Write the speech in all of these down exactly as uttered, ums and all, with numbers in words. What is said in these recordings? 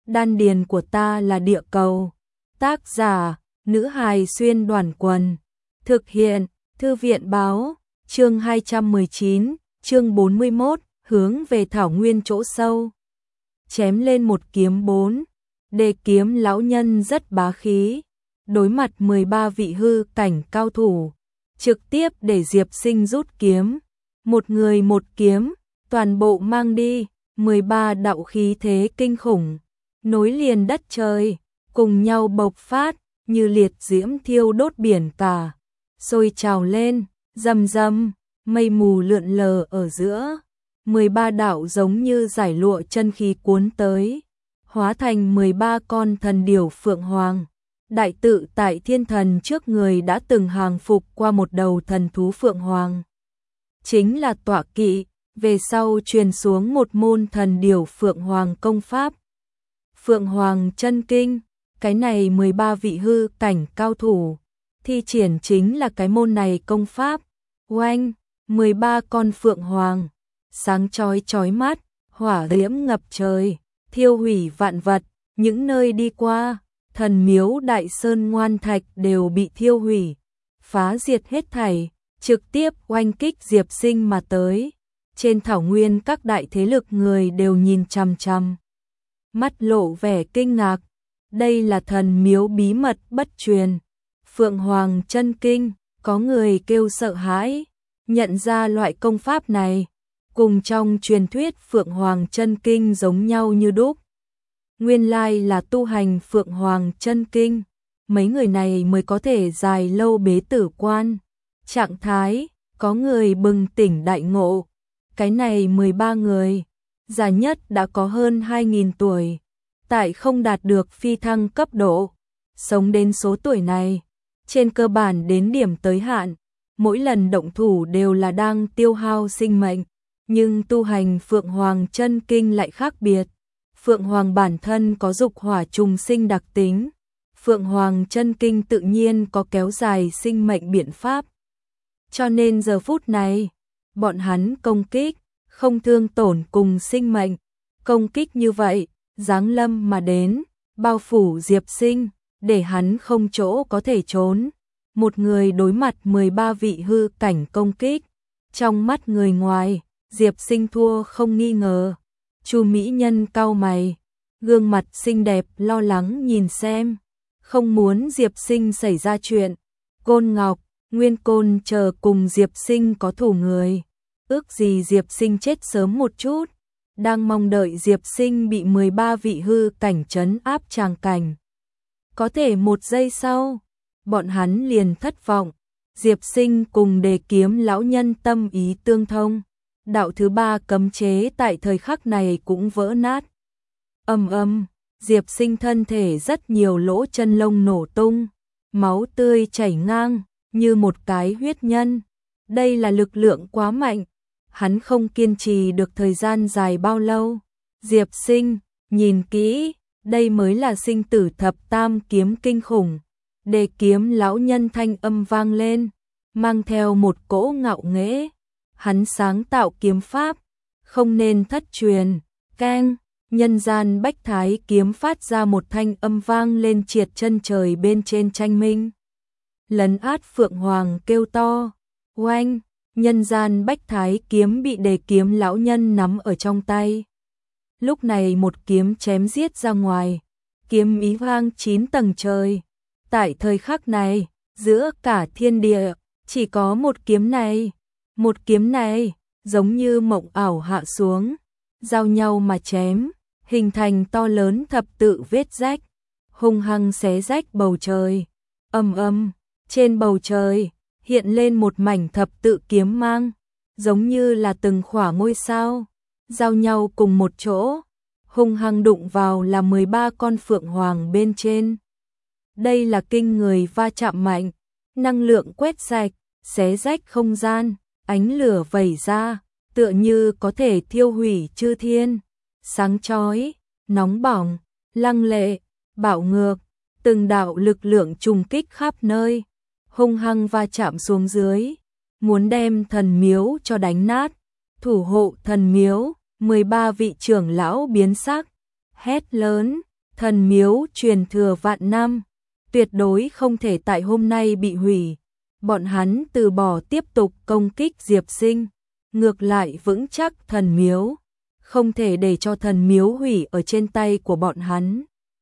đan điền của ta là địa cầu. Tác giả, nữ hài xuyên đoàn quần. Thực hiện, thư viện báo, chương hai trăm mười chín, chương bốn mươi mốt, hướng về thảo nguyên chỗ sâu. Chém lên một kiếm bốn, đề kiếm lão nhân rất bá khí, đối mặt mười ba vị hư cảnh cao thủ, trực tiếp để Diệp Sinh rút kiếm, một người một kiếm, toàn bộ mang đi, mười ba đạo khí thế kinh khủng, nối liền đất trời, cùng nhau bộc phát, như liệt diễm thiêu đốt biển cả, sôi trào lên, rầm rầm, mây mù lượn lờ ở giữa, mười ba đạo giống như giải lụa chân khí cuốn tới, hóa thành mười ba con thần điểu phượng hoàng. Đại tự tại thiên thần trước người đã từng hàng phục qua một đầu thần thú phượng hoàng. Chính là tọa kỵ, về sau truyền xuống một môn thần điểu phượng hoàng công pháp. Phượng hoàng chân kinh, cái này mười ba vị hư cảnh cao thủ, thi triển chính là cái môn này công pháp. Oanh, mười ba con phượng hoàng, sáng chói chói mắt, hỏa diễm ngập trời, thiêu hủy vạn vật, những nơi đi qua. Thần miếu Đại Sơn Ngoan Thạch đều bị thiêu hủy, phá diệt hết thảy, trực tiếp oanh kích Diệp Sinh mà tới. Trên thảo nguyên các đại thế lực người đều nhìn chằm chằm, mắt lộ vẻ kinh ngạc. Đây là thần miếu bí mật bất truyền, Phượng Hoàng chân kinh, có người kêu sợ hãi, nhận ra loại công pháp này, cùng trong truyền thuyết Phượng Hoàng chân kinh giống nhau như đúc. Nguyên lai là tu hành Phượng Hoàng chân kinh, mấy người này mới có thể dài lâu bế tử quan. Trạng thái, có người bừng tỉnh đại ngộ, cái này mười ba người, già nhất đã có hơn hai nghìn tuổi, tại không đạt được phi thăng cấp độ, sống đến số tuổi này, trên cơ bản đến điểm tới hạn, mỗi lần động thủ đều là đang tiêu hao sinh mệnh, nhưng tu hành Phượng Hoàng chân kinh lại khác biệt. Phượng Hoàng bản thân có dục hỏa trùng sinh đặc tính, Phượng Hoàng chân kinh tự nhiên có kéo dài sinh mệnh biện pháp. Cho nên giờ phút này, bọn hắn công kích, không thương tổn cùng sinh mệnh, công kích như vậy, giáng lâm mà đến, bao phủ Diệp Sinh, để hắn không chỗ có thể trốn. Một người đối mặt mười ba vị hư cảnh công kích, trong mắt người ngoài, Diệp Sinh thua không nghi ngờ. Chu mỹ nhân cau mày, gương mặt xinh đẹp lo lắng nhìn xem, không muốn Diệp Sinh xảy ra chuyện. Côn Ngọc, Nguyên Côn chờ cùng Diệp Sinh có thủ người, ước gì Diệp Sinh chết sớm một chút, đang mong đợi Diệp Sinh bị mười ba vị hư cảnh trấn áp tràng cảnh. Có thể một giây sau, bọn hắn liền thất vọng, Diệp Sinh cùng Đề kiếm lão nhân tâm ý tương thông. Đạo thứ ba cấm chế tại thời khắc này cũng vỡ nát. Ầm ầm, Diệp Sinh thân thể rất nhiều lỗ chân lông nổ tung, máu tươi chảy ngang, như một cái huyết nhân. Đây là lực lượng quá mạnh, hắn không kiên trì được thời gian dài bao lâu. Diệp Sinh, nhìn kỹ, đây mới là sinh tử thập tam kiếm kinh khủng. Đề kiếm lão nhân thanh âm vang lên, mang theo một cỗ ngạo nghễ. Hắn sáng tạo kiếm pháp, không nên thất truyền. Keng, nhân gian bách thái kiếm phát ra một thanh âm vang lên triệt chân trời bên trên tranh minh. Lấn át Phượng Hoàng kêu to, oanh, nhân gian bách thái kiếm bị Đề kiếm lão nhân nắm ở trong tay. Lúc này một kiếm chém giết ra ngoài, kiếm ý vang chín tầng trời. Tại thời khắc này, giữa cả thiên địa, chỉ có một kiếm này. Một kiếm này, giống như mộng ảo hạ xuống, giao nhau mà chém, hình thành to lớn thập tự vết rách, hung hăng xé rách bầu trời. Ầm ầm, trên bầu trời, hiện lên một mảnh thập tự kiếm mang, giống như là từng khỏa ngôi sao, giao nhau cùng một chỗ, hung hăng đụng vào là mười ba con phượng hoàng bên trên. Đây là kinh người va chạm mạnh, năng lượng quét sạch, xé rách không gian. Ánh lửa vẩy ra, tựa như có thể thiêu hủy chư thiên, sáng chói, nóng bỏng, lăng lệ, bạo ngược, từng đạo lực lượng trùng kích khắp nơi, hung hăng va chạm xuống dưới, muốn đem thần miếu cho đánh nát. Thủ hộ thần miếu, mười ba vị trưởng lão biến sắc, hét lớn, Thần miếu truyền thừa vạn năm, tuyệt đối không thể tại hôm nay bị hủy. Bọn hắn từ bỏ tiếp tục công kích Diệp Sinh, ngược lại vững chắc thần miếu, không thể để cho thần miếu hủy ở trên tay của bọn hắn.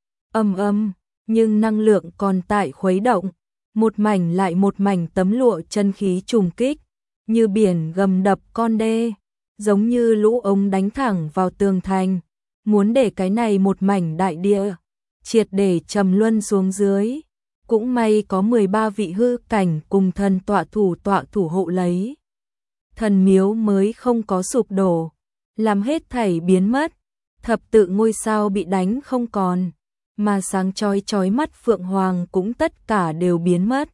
Âm âm, nhưng năng lượng còn tại khuấy động, một mảnh lại một mảnh tấm lụa chân khí trùng kích, như biển gầm đập con đê, giống như lũ ống đánh thẳng vào tường thành, muốn để cái này một mảnh đại địa triệt để trầm luân xuống dưới. Cũng may có mười ba vị hư cảnh cùng thần tọa thủ tọa thủ hộ lấy. Thần miếu mới không có sụp đổ, làm hết thảy biến mất, thập tự ngôi sao bị đánh không còn, mà sáng chói chói mắt phượng hoàng cũng tất cả đều biến mất.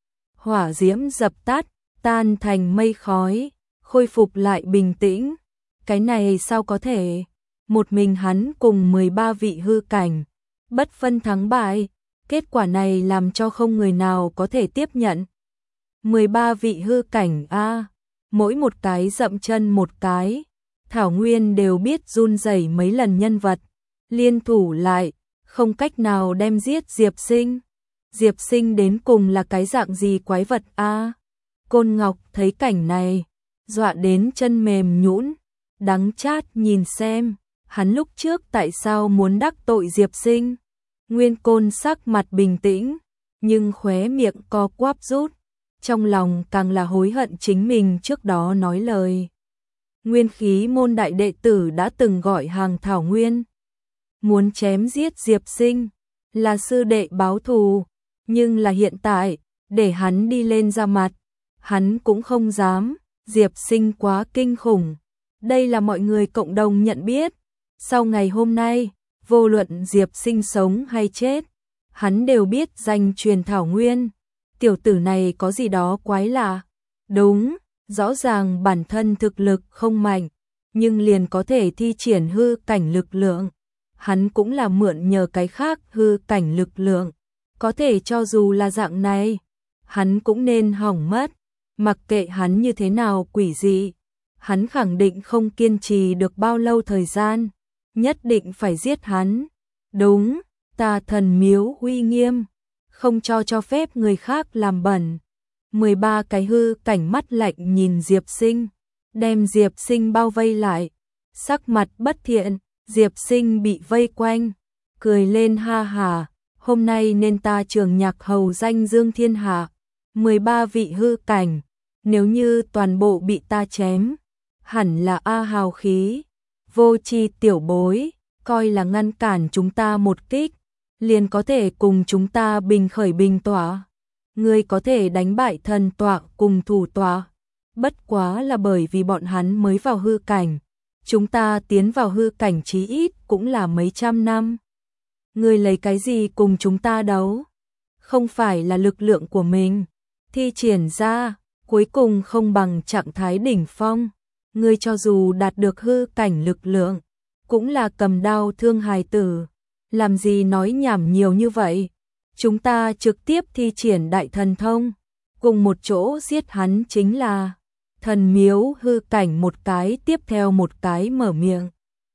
Hỏa diễm dập tắt, tan thành mây khói, khôi phục lại bình tĩnh. Cái này sao có thể? Một mình hắn cùng mười ba vị hư cảnh, bất phân thắng bại. Kết quả này làm cho không người nào có thể tiếp nhận. mười ba vị hư cảnh a, mỗi một cái dậm chân một cái, Thảo Nguyên đều biết run rẩy mấy lần nhân vật, liên thủ lại, không cách nào đem giết Diệp Sinh. Diệp Sinh đến cùng là cái dạng gì quái vật a? Côn Ngọc thấy cảnh này, dọa đến chân mềm nhũn, đắng chát nhìn xem, hắn lúc trước tại sao muốn đắc tội Diệp Sinh. Nguyên Côn sắc mặt bình tĩnh, nhưng khóe miệng co quắp rút, trong lòng càng là hối hận chính mình trước đó nói lời. Nguyên khí môn đại đệ tử đã từng gọi hàng Thảo Nguyên, muốn chém giết Diệp Sinh, là sư đệ báo thù, nhưng là hiện tại, để hắn đi lên ra mặt, hắn cũng không dám, Diệp Sinh quá kinh khủng. Đây là mọi người cộng đồng nhận biết, sau ngày hôm nay, vô luận Diệp Sinh sống hay chết, hắn đều biết danh truyền Thảo Nguyên. Tiểu tử này có gì đó quái lạ. Đúng, rõ ràng bản thân thực lực không mạnh, nhưng liền có thể thi triển hư cảnh lực lượng. Hắn cũng là mượn nhờ cái khác hư cảnh lực lượng. Có thể cho dù là dạng này, hắn cũng nên hỏng mất. Mặc kệ hắn như thế nào quỷ dị, hắn khẳng định không kiên trì được bao lâu thời gian. Nhất định phải giết hắn. Đúng, ta thần miếu uy nghiêm, không cho cho phép người khác làm bẩn. mười ba cái hư cảnh mắt lạnh nhìn Diệp Sinh, đem Diệp Sinh bao vây lại, sắc mặt bất thiện. Diệp Sinh bị vây quanh, cười lên ha hà, hôm nay nên ta trường nhạc hầu danh dương thiên hạ. mười ba vị hư cảnh, nếu như toàn bộ bị ta chém, hẳn là a hào khí. Vô tri tiểu bối, coi là ngăn cản chúng ta một kích, liền có thể cùng chúng ta bình khởi bình tỏa. Ngươi có thể đánh bại thần tọa cùng thủ tọa, bất quá là bởi vì bọn hắn mới vào hư cảnh. Chúng ta tiến vào hư cảnh chí ít cũng là mấy trăm năm. Ngươi lấy cái gì cùng chúng ta đấu? Không phải là lực lượng của mình thi triển ra, cuối cùng không bằng trạng thái đỉnh phong. Ngươi cho dù đạt được hư cảnh lực lượng, cũng là cầm đao thương hài tử. Làm gì nói nhảm nhiều như vậy? Chúng ta trực tiếp thi triển đại thần thông, cùng một chỗ giết hắn chính là. Thần miếu hư cảnh một cái tiếp theo một cái mở miệng.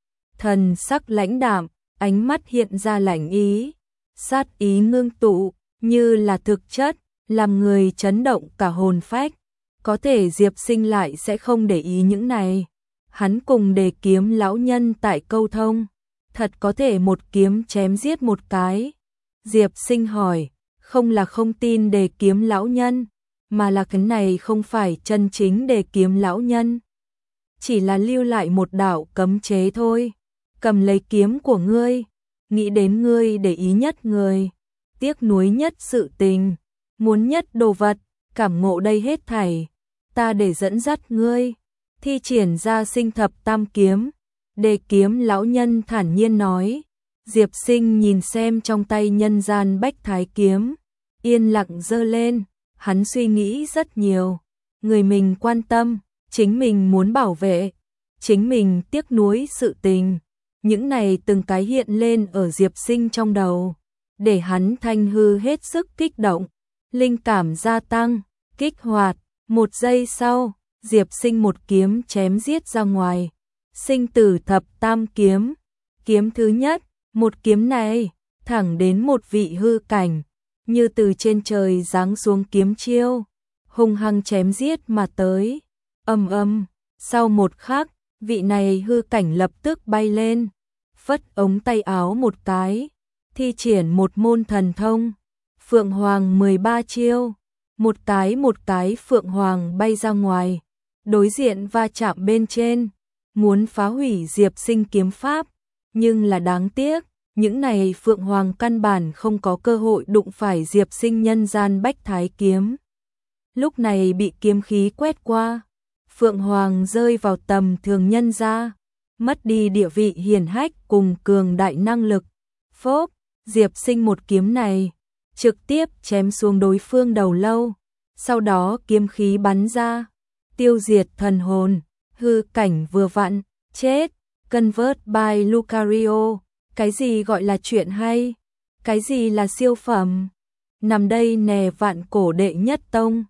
Thần sắc lãnh đạm, ánh mắt hiện ra lạnh ý, sát ý ngưng tụ, như là thực chất, làm người chấn động cả hồn phách. Có thể Diệp Sinh lại sẽ không để ý những này. Hắn cùng Đề Kiếm lão nhân tại câu thông, thật có thể một kiếm chém giết một cái. Diệp Sinh hỏi, không là không tin Đề Kiếm lão nhân, mà là cái này không phải chân chính Đề Kiếm lão nhân. Chỉ là lưu lại một đạo cấm chế thôi. Cầm lấy kiếm của ngươi, nghĩ đến ngươi để ý nhất người, tiếc nuối nhất sự tình, muốn nhất đồ vật, cảm ngộ đây hết thảy, ta để dẫn dắt ngươi, thi triển ra Sinh Thập Tam Kiếm. Đề Kiếm lão nhân thản nhiên nói. Diệp Sinh nhìn xem trong tay nhân gian bách thái kiếm, yên lặng giơ lên, hắn suy nghĩ rất nhiều. Người mình quan tâm, chính mình muốn bảo vệ, chính mình tiếc nuối sự tình, những này từng cái hiện lên ở Diệp Sinh trong đầu, để hắn thanh hư hết sức kích động, linh cảm gia tăng, kích hoạt. Một giây sau, Diệp Sinh một kiếm chém giết ra ngoài. Sinh tử thập tam kiếm, kiếm thứ nhất, Một kiếm này, thẳng đến một vị hư cảnh, như từ trên trời giáng xuống kiếm chiêu, hung hăng chém giết mà tới. Ầm ầm, sau một khắc, vị này hư cảnh lập tức bay lên, phất ống tay áo một cái, thi triển một môn thần thông, Phượng Hoàng mười ba chiêu, một cái một cái Phượng Hoàng bay ra ngoài, đối diện va chạm bên trên, muốn phá hủy Diệp Sinh kiếm pháp, nhưng là đáng tiếc, những này Phượng Hoàng căn bản không có cơ hội đụng phải Diệp Sinh nhân gian bách thái kiếm. Lúc này bị kiếm khí quét qua, Phượng Hoàng rơi vào tầm thường nhân gia, mất đi địa vị hiển hách cùng cường đại năng lực. Phốp, Diệp Sinh một kiếm này, trực tiếp chém xuống đối phương đầu lâu, sau đó kiếm khí bắn ra, tiêu diệt thần hồn, hư cảnh vừa vặn, chết, convert by Lucario, cái gì gọi là chuyện hay, cái gì là siêu phẩm, nằm đây nè vạn cổ đệ nhất tông.